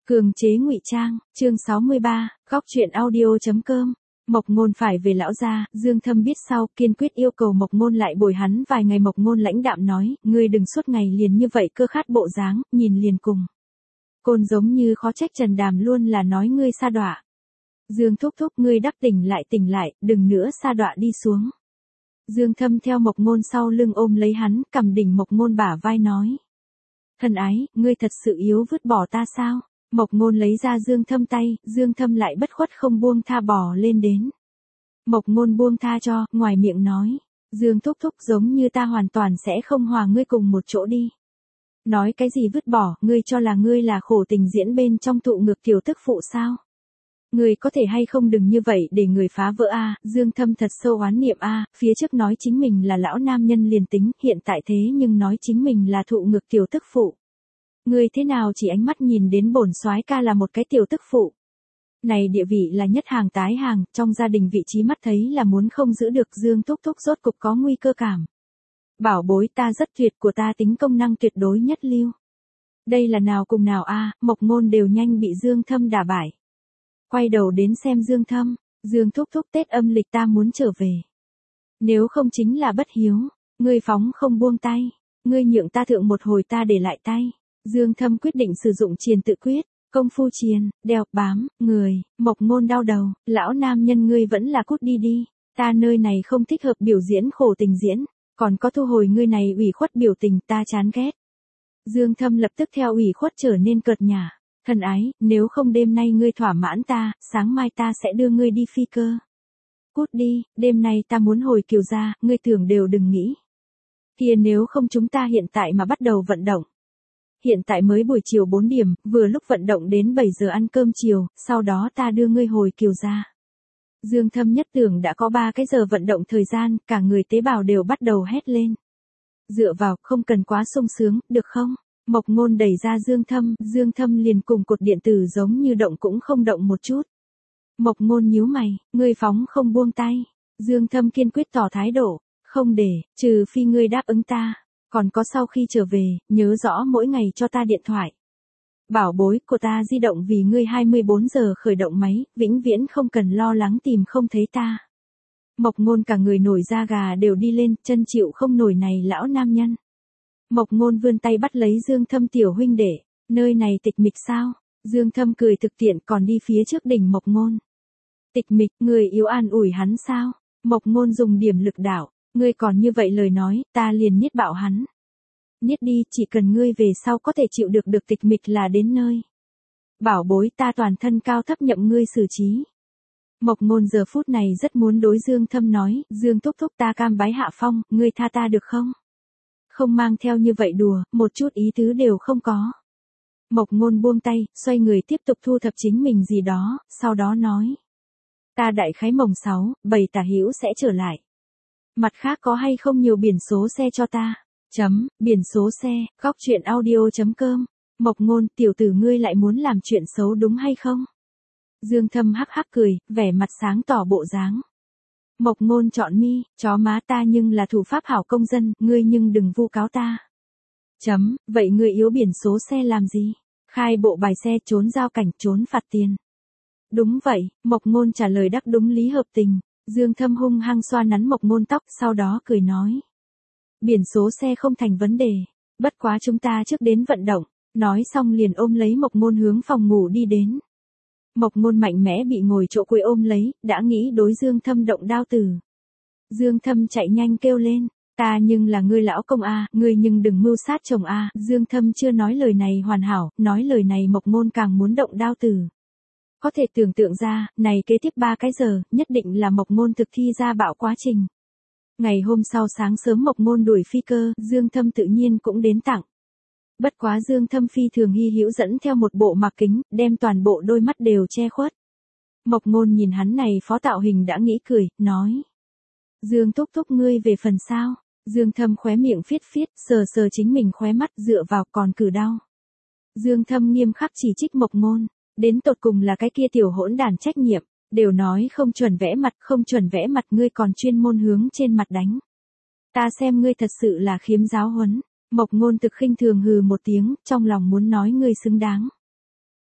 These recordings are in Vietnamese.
Cường chế ngụy trang, chương 63, góc truyện audio.com. Mộc Ngôn phải về lão gia, Dương Thâm biết sau, kiên quyết yêu cầu Mộc Ngôn lại bồi hắn vài ngày. Mộc Ngôn lãnh đạm nói, ngươi đừng suốt ngày liền như vậy cơ khát bộ dáng, nhìn liền cùng. Côn giống như khó trách Trần Đàm luôn là nói ngươi sa đọa. Dương thúc thúc ngươi đắc tỉnh lại, đừng nữa sa đọa đi xuống. Dương Thâm theo Mộc Ngôn sau lưng ôm lấy hắn, cầm đỉnh Mộc Ngôn bả vai nói. Thân ái, ngươi thật sự yếu vứt bỏ ta sao? Mộc Ngôn lấy ra Dương Thâm tay, Dương Thâm lại bất khuất không buông tha bò lên đến. Mộc Ngôn buông tha cho, ngoài miệng nói, Dương thúc thúc giống như ta hoàn toàn sẽ không hòa ngươi cùng một chỗ đi. Nói cái gì vứt bỏ, ngươi cho là ngươi là khổ tình diễn bên trong thụ ngược tiểu tức phụ sao? Ngươi có thể hay không đừng như vậy để người phá vỡ a? Dương Thâm thật sâu oán niệm a, phía trước nói chính mình là lão nam nhân liền tính, hiện tại thế nhưng nói chính mình là thụ ngược tiểu tức phụ. Ngươi thế nào chỉ ánh mắt nhìn đến bổn soái ca là một cái tiểu tức phụ. Này địa vị là nhất hàng tái hàng, trong gia đình vị trí mắt thấy là muốn không giữ được. Dương thúc thúc rốt cục có nguy cơ cảm. Bảo bối ta rất tuyệt của ta tính công năng tuyệt đối nhất lưu. Đây là nào cùng nào a? Mộc Ngôn đều nhanh bị Dương Thâm đả bại. Quay đầu đến xem Dương Thâm, Dương thúc thúc Tết âm lịch ta muốn trở về. Nếu không chính là bất hiếu, ngươi phóng không buông tay, ngươi nhượng ta thượng một hồi ta để lại tay. Dương Thâm quyết định sử dụng triền tự quyết, công phu triền, đeo, bám, người. Mộc Ngôn đau đầu, lão nam nhân ngươi vẫn là cút đi đi, ta nơi này không thích hợp biểu diễn khổ tình diễn, còn có thu hồi ngươi này ủy khuất biểu tình ta chán ghét. Dương Thâm lập tức theo ủy khuất trở nên cợt nhả, thân ái, nếu không đêm nay ngươi thỏa mãn ta, sáng mai ta sẽ đưa ngươi đi phi cơ. Cút đi, đêm nay ta muốn hồi Kiều gia, ngươi tưởng đều đừng nghĩ. Kia nếu không chúng ta hiện tại mà bắt đầu vận động. Hiện tại mới buổi chiều 4 điểm, vừa lúc vận động đến 7 giờ ăn cơm chiều, sau đó ta đưa ngươi hồi Kiều gia. Dương Thâm nhất tưởng đã có 3 cái giờ vận động thời gian, cả người tế bào đều bắt đầu hét lên. Dựa vào, không cần quá sung sướng, được không? Mộc Ngôn đẩy ra Dương Thâm liền cùng cột điện tử giống như động cũng không động một chút. Mộc Ngôn nhíu mày, ngươi phóng không buông tay. Dương Thâm kiên quyết tỏ thái độ, không để, trừ phi ngươi đáp ứng ta. Còn có sau khi trở về, nhớ rõ mỗi ngày cho ta điện thoại. Bảo bối của ta di động vì ngươi 24 giờ khởi động máy, vĩnh viễn không cần lo lắng tìm không thấy ta. Mộc Ngôn cả người nổi da gà đều đi lên, chân chịu không nổi này lão nam nhân. Mộc Ngôn vươn tay bắt lấy Dương Thâm tiểu huynh đệ, nơi này tịch mịch sao? Dương Thâm cười thực tiện còn đi phía trước đỉnh Mộc Ngôn. Tịch mịch, người yếu an ủi hắn sao? Mộc Ngôn dùng điểm lực đạo. Ngươi còn như vậy lời nói, ta liền niết bạo hắn. Niết đi, chỉ cần ngươi về sau có thể chịu được tịch mịch là đến nơi. Bảo bối ta toàn thân cao thấp nhậm ngươi xử trí. Mộc Ngôn giờ phút này rất muốn đối Dương Thâm nói, Dương thúc thúc ta cam bái hạ phong, ngươi tha ta được không? Không mang theo như vậy đùa, một chút ý tứ đều không có. Mộc Ngôn buông tay, xoay người tiếp tục thu thập chính mình gì đó, sau đó nói. Ta đại khái mồng 6, 7 tả hữu sẽ trở lại. Mặt khác có hay không nhiều biển số xe cho ta? Biển số xe, góc truyện audio.com. Mộc Ngôn, tiểu tử ngươi lại muốn làm chuyện xấu đúng hay không? Dương Thâm hắc hắc cười, vẻ mặt sáng tỏ bộ dáng. Mộc Ngôn chọn mi, chó má ta nhưng là thủ pháp hảo công dân, ngươi nhưng đừng vu cáo ta. Vậy ngươi yếu biển số xe làm gì? Khai bộ bài xe trốn giao cảnh, trốn phạt tiền. Đúng vậy, Mộc Ngôn trả lời đắc đúng lý hợp tình. Dương Thâm hung hăng xoa nắn Mộc Ngôn tóc, sau đó cười nói. Biển số xe không thành vấn đề, bất quá chúng ta trước đến vận động, nói xong liền ôm lấy Mộc Ngôn hướng phòng ngủ đi đến. Mộc Ngôn mạnh mẽ bị ngồi chỗ cuối ôm lấy, đã nghĩ đối Dương Thâm động đao tử. Dương Thâm chạy nhanh kêu lên, ta nhưng là ngươi lão công a, ngươi nhưng đừng mưu sát chồng a. Dương Thâm chưa nói lời này hoàn hảo, nói lời này Mộc Ngôn càng muốn động đao tử. Có thể tưởng tượng ra, này kế tiếp 3 cái giờ, nhất định là Mộc Ngôn thực thi ra bạo quá trình. Ngày hôm sau sáng sớm Mộc Ngôn đuổi phi cơ, Dương Thâm tự nhiên cũng đến tặng. Bất quá Dương Thâm phi thường hy hữu dẫn theo một bộ mạc kính, đem toàn bộ đôi mắt đều che khuất. Mộc Ngôn nhìn hắn này phó tạo hình đã nghĩ cười, nói. Dương thúc thúc ngươi về phần sao? Dương Thâm khóe miệng phiết phiết, sờ sờ chính mình khóe mắt dựa vào còn cử đau. Dương Thâm nghiêm khắc chỉ trích Mộc Ngôn. Đến tột cùng là cái kia tiểu hỗn đản trách nhiệm, đều nói không chuẩn vẽ mặt ngươi còn chuyên môn hướng trên mặt đánh. Ta xem ngươi thật sự là khiếm giáo huấn. Mộc Ngôn thực khinh thường hừ một tiếng, trong lòng muốn nói ngươi xứng đáng.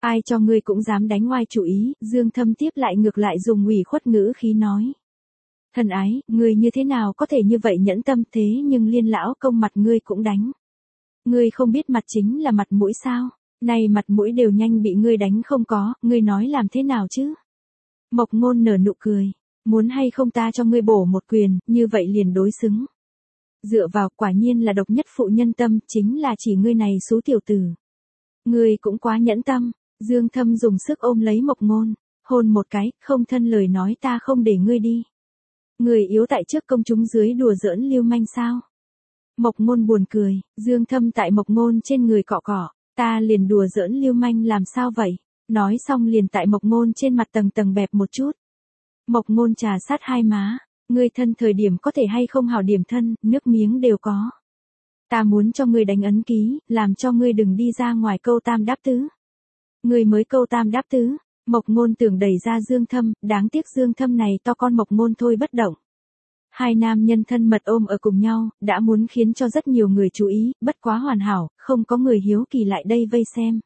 Ai cho ngươi cũng dám đánh oai chủ ý, Dương Thâm tiếp lại ngược lại dùng ủy khuất ngữ khí nói. Thân ái, ngươi như thế nào có thể như vậy nhẫn tâm thế nhưng Liên lão công mặt ngươi cũng đánh. Ngươi không biết mặt chính là mặt mũi sao, này mặt mũi đều nhanh bị ngươi đánh không có, ngươi nói làm thế nào chứ? Mộc Ngôn nở nụ cười, muốn hay không ta cho ngươi bổ một quyền, như vậy liền đối xứng. Dựa vào quả nhiên là độc nhất phụ nhân tâm, chính là chỉ ngươi này số tiểu tử. Ngươi cũng quá nhẫn tâm, Dương Thâm dùng sức ôm lấy Mộc Ngôn, hôn một cái, không thân lời nói ta không để ngươi đi. Người yếu tại trước công chúng dưới đùa giỡn lưu manh sao? Mộc Ngôn buồn cười, Dương Thâm tại Mộc Ngôn trên người cọ cọ, ta liền đùa giỡn lưu manh làm sao vậy? Nói xong liền tại Mộc Ngôn trên mặt tầng tầng bẹp một chút. Mộc Ngôn trà sát hai má, ngươi thân thời điểm có thể hay không hảo điểm thân, nước miếng đều có. Ta muốn cho ngươi đánh ấn ký, làm cho ngươi đừng đi ra ngoài câu tam đáp tứ. Ngươi mới câu tam đáp tứ. Mộc Ngôn tưởng đẩy ra Dương Thâm, đáng tiếc Dương Thâm này to con Mộc Ngôn thôi bất động. Hai nam nhân thân mật ôm ở cùng nhau, đã muốn khiến cho rất nhiều người chú ý, bất quá hoàn hảo, không có người hiếu kỳ lại đây vây xem.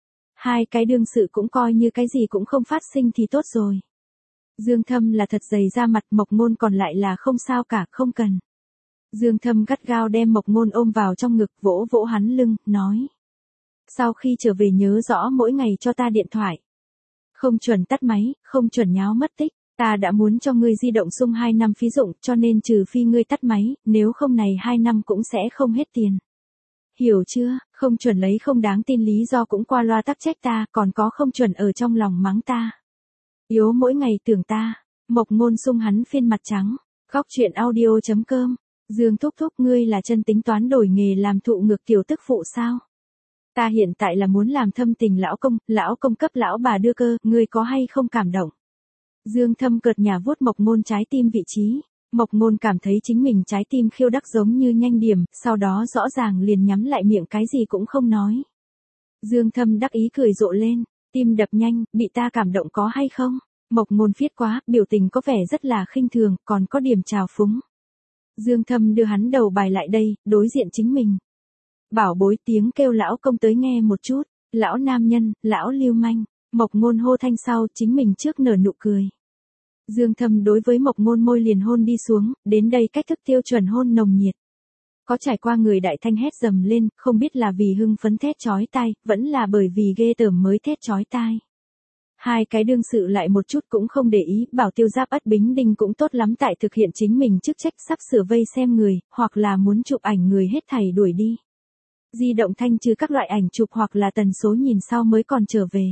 Hai cái đương sự cũng coi như cái gì cũng không phát sinh thì tốt rồi. Dương Thâm là thật dày ra mặt, Mộc Ngôn còn lại là không sao cả, không cần. Dương Thâm gắt gao đem Mộc Ngôn ôm vào trong ngực, vỗ vỗ hắn lưng, nói. Sau khi trở về nhớ rõ mỗi ngày cho ta điện thoại. Không chuẩn tắt máy, không chuẩn nháo mất tích, ta đã muốn cho ngươi di động sung 2 năm phí dụng, cho nên trừ phi ngươi tắt máy, nếu không này 2 năm cũng sẽ không hết tiền. Hiểu chưa, không chuẩn lấy không đáng tin lý do cũng qua loa tắc trách ta, còn có không chuẩn ở trong lòng mắng ta. Yếu mỗi ngày tưởng ta, Mộc Ngôn sung hắn phiên mặt trắng, góc chuyện audio.com, Dương thúc thúc ngươi là chân tính toán đổi nghề làm thụ ngược kiểu tức phụ sao? Ta hiện tại là muốn làm thâm tình lão công cấp lão bà đưa cơ, ngươi có hay không cảm động? Dương Thâm cợt nhả vuốt Mộc Ngôn trái tim vị trí, Mộc Ngôn cảm thấy chính mình trái tim khiêu đắc giống như nhanh điểm, sau đó rõ ràng liền nhắm lại miệng cái gì cũng không nói. Dương Thâm đắc ý cười rộ lên, tim đập nhanh, bị ta cảm động có hay không? Mộc Ngôn phiết quá, biểu tình có vẻ rất là khinh thường, còn có điểm trào phúng. Dương Thâm đưa hắn đầu bài lại đây, đối diện chính mình. Bảo bối tiếng kêu lão công tới nghe một chút, lão nam nhân, lão lưu manh, Mộc Ngôn hô thanh sau chính mình trước nở nụ cười. Dương Thâm đối với Mộc Ngôn môi liền hôn đi xuống, đến đây cách thức tiêu chuẩn hôn nồng nhiệt. Có trải qua người đại thanh hét dầm lên, không biết là vì hưng phấn thét chói tai, vẫn là bởi vì ghê tởm mới thét chói tai. Hai cái đương sự lại một chút cũng không để ý, bảo Tiêu Giáp Ất Bính Đinh cũng tốt lắm tại thực hiện chính mình chức trách sắp sửa vây xem người, hoặc là muốn chụp ảnh người hết thảy đuổi đi. Di động thanh trừ các loại ảnh chụp hoặc là tần số nhìn sau mới còn trở về.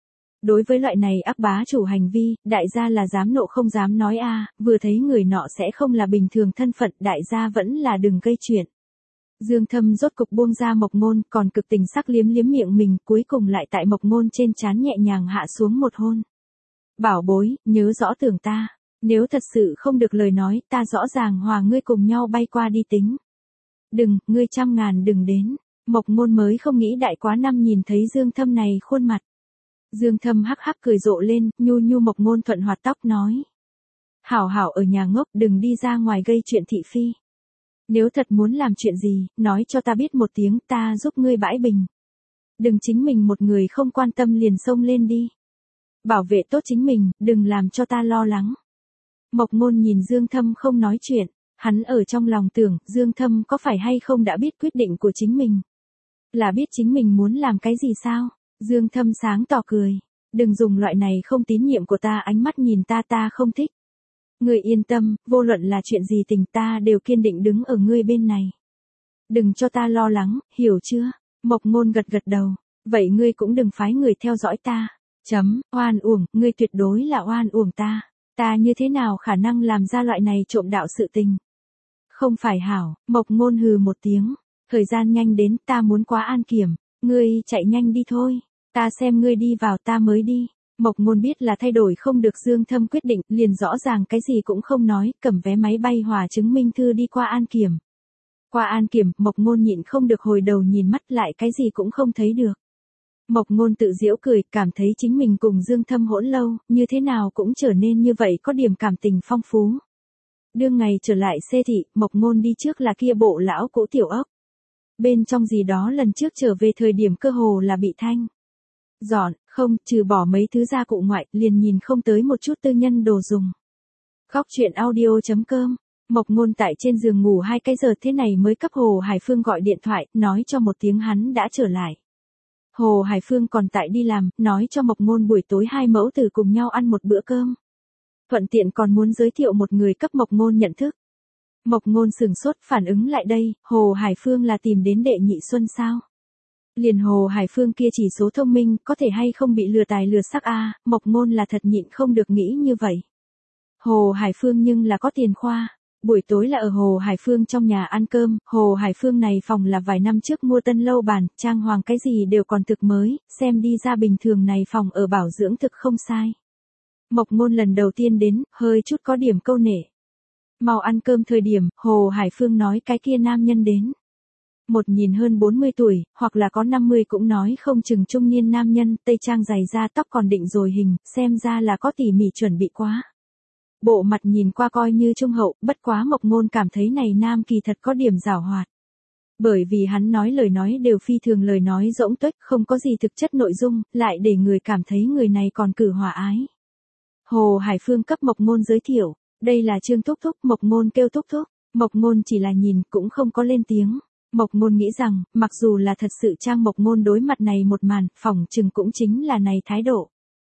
Đối với loại này ác bá chủ hành vi, đại gia là dám nộ không dám nói a, vừa thấy người nọ sẽ không là bình thường thân phận, đại gia vẫn là đừng gây chuyện. Dương Thâm rốt cục buông ra Mộc Ngôn, còn cực tình sắc liếm liếm miệng mình, cuối cùng lại tại Mộc Ngôn trên trán nhẹ nhàng hạ xuống một hôn. Bảo bối, nhớ rõ tưởng ta, nếu thật sự không được lời nói, ta rõ ràng hòa ngươi cùng nhau bay qua đi tính. Đừng, ngươi trăm ngàn đừng đến. Mộc Ngôn mới không nghĩ đại quá năm nhìn thấy Dương Thâm này khuôn mặt. Dương Thâm hắc hắc cười rộ lên, nhu nhu Mộc Ngôn thuận hoạt tóc nói. Hảo hảo ở nhà ngốc, đừng đi ra ngoài gây chuyện thị phi. Nếu thật muốn làm chuyện gì, nói cho ta biết một tiếng, ta giúp ngươi bãi bình. Đừng chính mình một người không quan tâm liền xông lên đi. Bảo vệ tốt chính mình, đừng làm cho ta lo lắng. Mộc Ngôn nhìn Dương Thâm không nói chuyện, hắn ở trong lòng tưởng, Dương Thâm có phải hay không đã biết quyết định của chính mình. Là biết chính mình muốn làm cái gì sao? Dương Thâm sáng tỏ cười. Đừng dùng loại này không tín nhiệm của ta ánh mắt nhìn ta, ta không thích. Ngươi yên tâm, vô luận là chuyện gì tình ta đều kiên định đứng ở ngươi bên này. Đừng cho ta lo lắng, hiểu chưa? Mộc Ngôn gật gật đầu. Vậy ngươi cũng đừng phái người theo dõi ta. Oan uổng, ngươi tuyệt đối là oan uổng ta. Ta như thế nào khả năng làm ra loại này trộm đạo sự tình? Không phải hảo, Mộc Ngôn hừ một tiếng. Thời gian nhanh đến, ta muốn quá an kiểm. Ngươi chạy nhanh đi thôi. Ta xem ngươi đi vào ta mới đi. Mộc Ngôn biết là thay đổi không được Dương Thâm quyết định, liền rõ ràng cái gì cũng không nói, cầm vé máy bay hòa chứng minh thư đi qua an kiểm. Qua an kiểm, Mộc Ngôn nhịn không được hồi đầu nhìn mắt lại cái gì cũng không thấy được. Mộc Ngôn tự giễu cười, cảm thấy chính mình cùng Dương Thâm hỗn lâu, như thế nào cũng trở nên như vậy có điểm cảm tình phong phú. Đương ngày trở lại xê thị, Mộc Ngôn đi trước là kia bộ lão cũ tiểu ốc. Bên trong gì đó lần trước trở về thời điểm cơ hồ là bị thanh. Dọn, Không, trừ bỏ mấy thứ gia cụ ngoại, liền nhìn không tới một chút tư nhân đồ dùng. Góc chuyện audio.com. Mộc Ngôn tại trên giường ngủ 2 cái giờ thế này mới cấp Hồ Hải Phương gọi điện thoại, nói cho một tiếng hắn đã trở lại. Hồ Hải Phương còn tại đi làm, nói cho Mộc Ngôn buổi tối hai mẫu tử cùng nhau ăn một bữa cơm. Thuận tiện còn muốn giới thiệu một người cấp Mộc Ngôn nhận thức. Mộc Ngôn sửng sốt phản ứng lại đây, Hồ Hải Phương là tìm đến Đệ Nhị Xuân sao? Liền Hồ Hải Phương kia chỉ số thông minh, có thể hay không bị lừa tài lừa sắc a, Mộc Ngôn là thật nhịn không được nghĩ như vậy. Hồ Hải Phương nhưng là có tiền khoa. Buổi tối là ở Hồ Hải Phương trong nhà ăn cơm, Hồ Hải Phương này phòng là vài năm trước mua tân lâu bàn, trang hoàng cái gì đều còn thực mới, xem đi ra bình thường này phòng ở bảo dưỡng thực không sai. Mộc Ngôn lần đầu tiên đến, hơi chút có điểm câu nể. Mau ăn cơm thời điểm, Hồ Hải Phương nói cái kia nam nhân đến. Một nhìn hơn 40 tuổi, hoặc là có 50 cũng nói không chừng trung niên nam nhân, tây trang dày da tóc còn định rồi hình, xem ra là có tỉ mỉ chuẩn bị quá. Bộ mặt nhìn qua coi như trung hậu, bất quá Mộc Ngôn cảm thấy này nam kỳ thật có điểm giảo hoạt. Bởi vì hắn nói lời nói đều phi thường lời nói rỗng tuếch, không có gì thực chất nội dung, lại để người cảm thấy người này còn cử hòa ái. Hồ Hải Phương cấp Mộc Ngôn giới thiệu, đây là Trương Thúc Thúc, Mộc Ngôn kêu Thúc Thúc, Mộc Ngôn chỉ là nhìn cũng không có lên tiếng. Mộc Ngôn nghĩ rằng, mặc dù là thật sự trang Mộc Ngôn đối mặt này một màn, phỏng chừng cũng chính là này thái độ.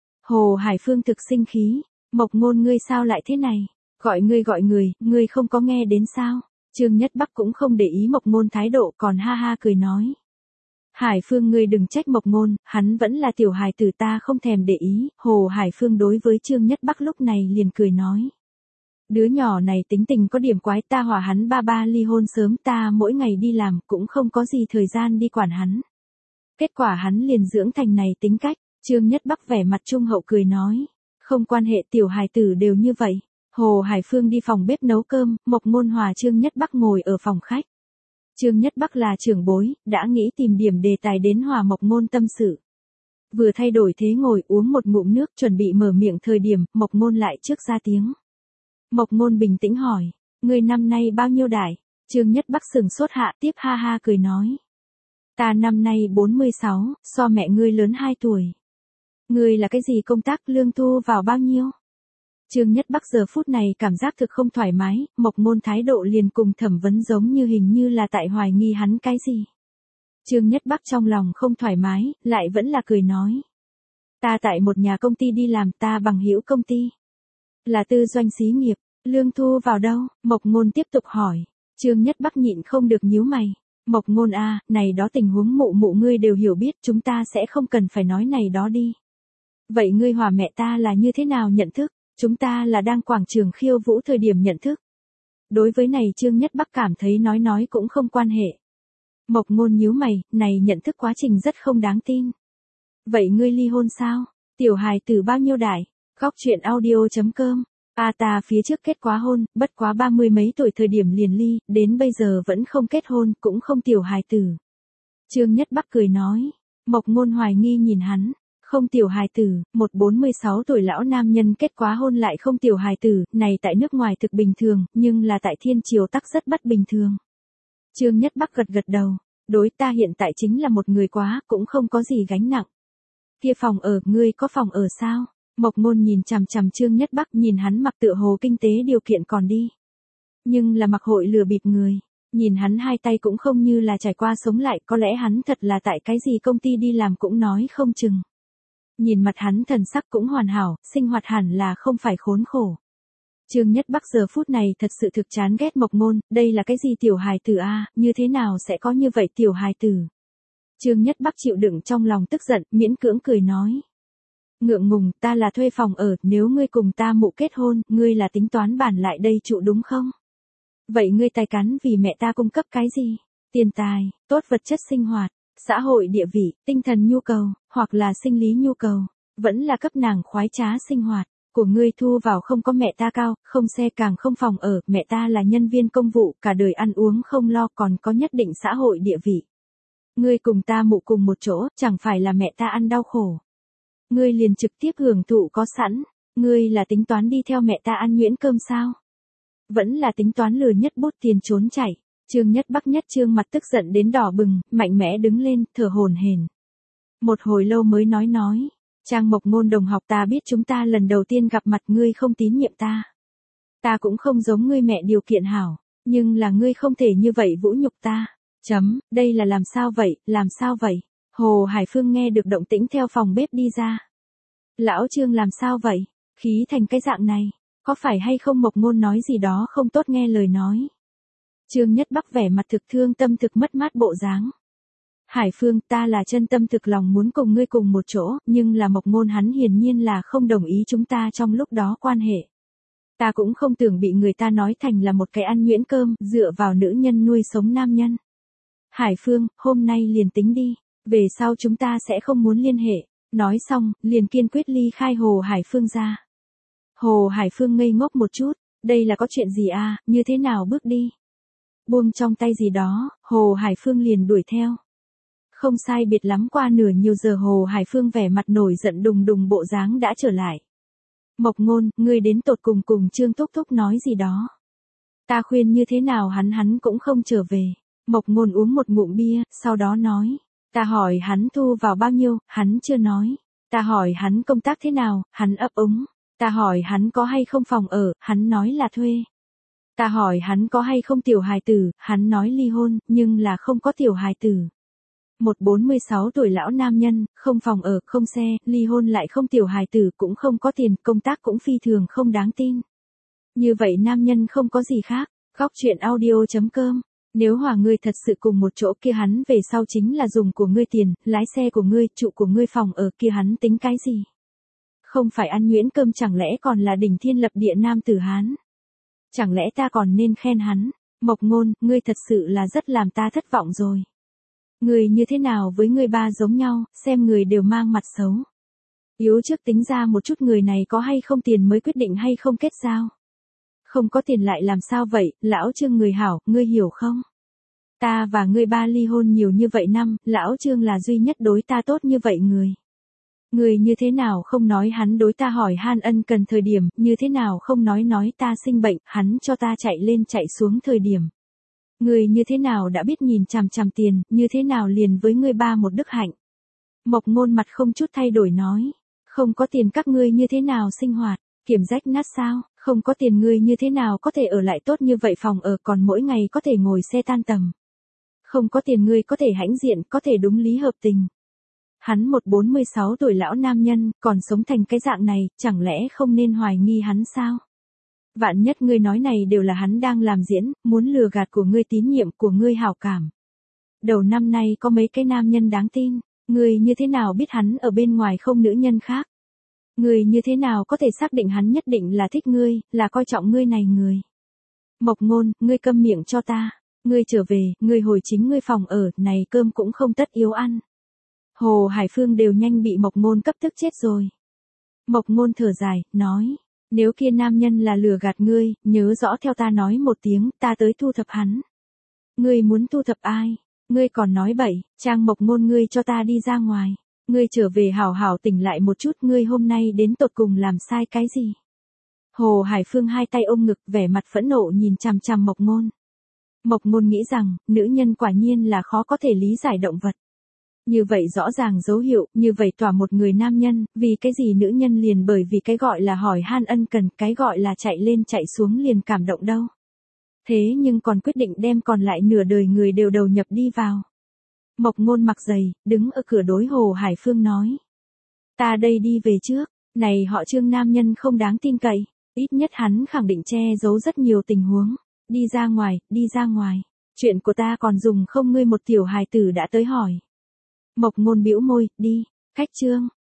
Hồ Hải Phương thực sinh khí. Mộc Ngôn ngươi sao lại thế này? Gọi người, ngươi không có nghe đến sao? Trương Nhất Bắc cũng không để ý Mộc Ngôn thái độ còn ha ha cười nói. Hải Phương ngươi đừng trách Mộc Ngôn, hắn vẫn là tiểu hài tử ta không thèm để ý. Hồ Hải Phương đối với Trương Nhất Bắc lúc này liền cười nói. Đứa nhỏ này tính tình có điểm quái, ta hòa hắn ba ly hôn sớm, ta mỗi ngày đi làm cũng không có gì thời gian đi quản hắn. Kết quả hắn liền dưỡng thành này tính cách. Trương Nhất Bắc vẻ mặt trung hậu cười nói. Không quan hệ, tiểu hài tử đều như vậy. Hồ Hải Phương đi phòng bếp nấu cơm, Mộc Ngôn hòa Trương Nhất Bắc ngồi ở phòng khách. Trương Nhất Bắc là trưởng bối, đã nghĩ tìm điểm đề tài đến hòa Mộc Ngôn tâm sự. Vừa thay đổi thế ngồi uống một ngụm nước chuẩn bị mở miệng thời điểm, Mộc Ngôn lại trước ra tiếng. Mộc Ngôn bình tĩnh hỏi, ngươi năm nay bao nhiêu đại? Trương Nhất Bắc sừng sốt hạ tiếp ha ha cười nói. Ta năm nay 46, so mẹ ngươi lớn 2 tuổi. Ngươi là cái gì công tác, lương thu vào bao nhiêu? Trương Nhất Bắc giờ phút này cảm giác thực không thoải mái, Mộc Ngôn thái độ liền cùng thẩm vấn giống như hình như là tại hoài nghi hắn cái gì. Trương Nhất Bắc trong lòng không thoải mái, lại vẫn là cười nói. Ta tại một nhà công ty đi làm, ta bằng hữu công ty. Là tư doanh xí nghiệp, lương thu vào đâu? Mộc Ngôn tiếp tục hỏi. Trương Nhất Bắc nhịn không được nhíu mày. Mộc Ngôn a, này đó tình huống mụ mụ ngươi đều hiểu biết, chúng ta sẽ không cần phải nói này đó đi. Vậy ngươi hòa mẹ ta là như thế nào nhận thức? Chúng ta là đang quảng trường khiêu vũ thời điểm nhận thức. Đối với này Trương Nhất Bắc cảm thấy nói cũng không quan hệ. Mộc Ngôn nhíu mày, này nhận thức quá trình rất không đáng tin. Vậy ngươi ly hôn sao? Tiểu hài tử bao nhiêu đại? Góc chuyện audio.com. Ta phía trước kết quá hôn, bất quá 30 mấy tuổi thời điểm liền ly, đến bây giờ vẫn không kết hôn, cũng không tiểu hài tử. Trương Nhất Bắc cười nói. Mộc Ngôn hoài nghi nhìn hắn. Không tiểu hài tử, một 46 tuổi lão nam nhân kết quá hôn lại không tiểu hài tử, này tại nước ngoài thực bình thường, nhưng là tại thiên triều tắc rất bất bình thường. Trương Nhất Bắc gật đầu, đối ta hiện tại chính là một người quá, cũng không có gì gánh nặng. Kia phòng ở, ngươi có phòng ở sao? Mộc Ngôn nhìn chằm chằm Trương Nhất Bắc, nhìn hắn mặc tựa hồ kinh tế điều kiện còn đi. Nhưng là mặc hội lừa bịp người. Nhìn hắn hai tay cũng không như là trải qua sống lại, có lẽ hắn thật là tại cái gì công ty đi làm cũng nói không chừng. Nhìn mặt hắn thần sắc cũng hoàn hảo, sinh hoạt hẳn là không phải khốn khổ. Trương Nhất Bắc giờ phút này thật sự thực chán ghét Mộc Ngôn, đây là cái gì tiểu hài tử a, như thế nào sẽ có như vậy tiểu hài tử. Trương Nhất Bắc chịu đựng trong lòng tức giận, miễn cưỡng cười nói. Ngượng ngùng, ta là thuê phòng ở, nếu ngươi cùng ta mụ kết hôn, ngươi là tính toán bản lại đây trụ đúng không? Vậy ngươi tài cán vì mẹ ta cung cấp cái gì? Tiền tài, tốt vật chất sinh hoạt, xã hội địa vị, tinh thần nhu cầu, hoặc là sinh lý nhu cầu, vẫn là cấp nàng khoái trá sinh hoạt. Của ngươi thu vào không có mẹ ta cao, không xe càng không phòng ở, mẹ ta là nhân viên công vụ, cả đời ăn uống không lo còn có nhất định xã hội địa vị. Ngươi cùng ta mụ cùng một chỗ, chẳng phải là mẹ ta ăn đau khổ. Ngươi liền trực tiếp hưởng thụ có sẵn, ngươi là tính toán đi theo mẹ ta ăn nhuyễn cơm sao? Vẫn là tính toán lừa nhất bút tiền trốn chạy. Trương Nhất Bắc nhất trương mặt tức giận đến đỏ bừng, mạnh mẽ đứng lên, thở hổn hển. Một hồi lâu mới nói. Trang Mộc Ngôn đồng học, ta biết chúng ta lần đầu tiên gặp mặt ngươi không tín nhiệm ta. Ta cũng không giống ngươi mẹ điều kiện hảo, nhưng là ngươi không thể như vậy vũ nhục ta. Đây là làm sao vậy, làm sao vậy? Hồ Hải Phương nghe được động tĩnh theo phòng bếp đi ra. Lão Trương làm sao vậy? Khí thành cái dạng này, có phải hay không Mộc Ngôn nói gì đó không tốt nghe lời nói. Trương Nhất Bắc vẻ mặt thực thương tâm thực mất mát bộ dáng. Hải Phương, ta là chân tâm thực lòng muốn cùng ngươi cùng một chỗ, nhưng là Mộc Ngôn hắn hiển nhiên là không đồng ý chúng ta trong lúc đó quan hệ. Ta cũng không tưởng bị người ta nói thành là một cái ăn nhuyễn cơm, dựa vào nữ nhân nuôi sống nam nhân. Hải Phương, hôm nay liền tính đi, về sau chúng ta sẽ không muốn liên hệ. Nói xong, liền kiên quyết ly khai Hồ Hải Phương ra. Hồ Hải Phương ngây ngốc một chút, đây là có chuyện gì à, như thế nào bước đi. Buông trong tay gì đó, Hồ Hải Phương liền đuổi theo. Không sai biệt lắm qua nửa nhiều giờ Hồ Hải Phương vẻ mặt nổi giận đùng đùng bộ dáng đã trở lại. Mộc Ngôn, ngươi đến tột cùng cùng Trương Thúc Thúc nói gì đó. Ta khuyên như thế nào hắn cũng không trở về. Mộc Ngôn uống một ngụm bia, sau đó nói. Ta hỏi hắn thu vào bao nhiêu, hắn chưa nói. Ta hỏi hắn công tác thế nào, hắn ấp úng. Ta hỏi hắn có hay không phòng ở, hắn nói là thuê. Ta hỏi hắn có hay không tiểu hài tử, hắn nói ly hôn, nhưng là không có tiểu hài tử. Một 46 tuổi lão nam nhân, không phòng ở, không xe, ly hôn lại không tiểu hài tử, cũng không có tiền, công tác cũng phi thường không đáng tin. Như vậy nam nhân không có gì khác. Góc chuyện audio.com. Nếu hòa ngươi thật sự cùng một chỗ kia hắn về sau chính là dùng của ngươi tiền, lái xe của ngươi, trụ của ngươi phòng ở kia hắn tính cái gì? Không phải ăn nhuyễn cơm chẳng lẽ còn là đỉnh thiên lập địa nam tử Hán? Chẳng lẽ ta còn nên khen hắn? Mộc Ngôn, ngươi thật sự là rất làm ta thất vọng rồi. Người như thế nào với người ba giống nhau, xem người đều mang mặt xấu. Yếu trước tính ra một chút người này có hay không tiền mới quyết định hay không kết giao. Không có tiền lại làm sao vậy, lão Trương người hảo, ngươi hiểu không? Ta và ngươi ba ly hôn nhiều như vậy năm, lão Trương là duy nhất đối ta tốt như vậy người. Người như thế nào không nói hắn đối ta hỏi han ân cần thời điểm, như thế nào không nói ta sinh bệnh, hắn cho ta chạy lên chạy xuống thời điểm. Người như thế nào đã biết nhìn chằm chằm tiền, như thế nào liền với ngươi ba một đức hạnh. Mộc Ngôn mặt không chút thay đổi nói, không có tiền các ngươi như thế nào sinh hoạt, kiểm rách nát sao, không có tiền ngươi như thế nào có thể ở lại tốt như vậy phòng ở còn mỗi ngày có thể ngồi xe tan tầm. Không có tiền ngươi có thể hãnh diện, có thể đúng lý hợp tình. Hắn một 46 tuổi lão nam nhân, còn sống thành cái dạng này, chẳng lẽ không nên hoài nghi hắn sao? Vạn nhất ngươi nói này đều là hắn đang làm diễn, muốn lừa gạt của ngươi tín nhiệm của ngươi hảo cảm. Đầu năm nay có mấy cái nam nhân đáng tin, ngươi như thế nào biết hắn ở bên ngoài không nữ nhân khác? Ngươi như thế nào có thể xác định hắn nhất định là thích ngươi, là coi trọng ngươi này người? Mộc Ngôn, ngươi câm miệng cho ta, ngươi trở về, ngươi hồi chính ngươi phòng ở, này cơm cũng không tất yếu ăn. Hồ Hải Phương đều nhanh bị Mộc Ngôn cấp tức chết rồi. Mộc Ngôn thở dài, nói. Nếu kia nam nhân là lừa gạt ngươi, nhớ rõ theo ta nói một tiếng, ta tới thu thập hắn. Ngươi muốn thu thập ai? Ngươi còn nói bậy, Trang Mộc Ngôn ngươi cho ta đi ra ngoài. Ngươi trở về hảo hảo tỉnh lại một chút, ngươi hôm nay đến tột cùng làm sai cái gì? Hồ Hải Phương hai tay ôm ngực vẻ mặt phẫn nộ nhìn chằm chằm Mộc Ngôn. Mộc Ngôn nghĩ rằng, nữ nhân quả nhiên là khó có thể lý giải động vật. Như vậy rõ ràng dấu hiệu, như vậy tỏa một người nam nhân, vì cái gì nữ nhân liền bởi vì cái gọi là hỏi han ân cần, cái gọi là chạy lên chạy xuống liền cảm động đâu. Thế nhưng còn quyết định đem còn lại nửa đời người đều đầu nhập đi vào. Mộc Ngôn mặc giày, đứng ở cửa đối Hồ Hải Phương nói. Ta đây đi về trước, này họ Trương nam nhân không đáng tin cậy, ít nhất hắn khẳng định che giấu rất nhiều tình huống. Đi ra ngoài, chuyện của ta còn dùng không ngươi một tiểu hài tử đã tới hỏi. Mộc Ngôn bĩu môi, đi, khách Trương.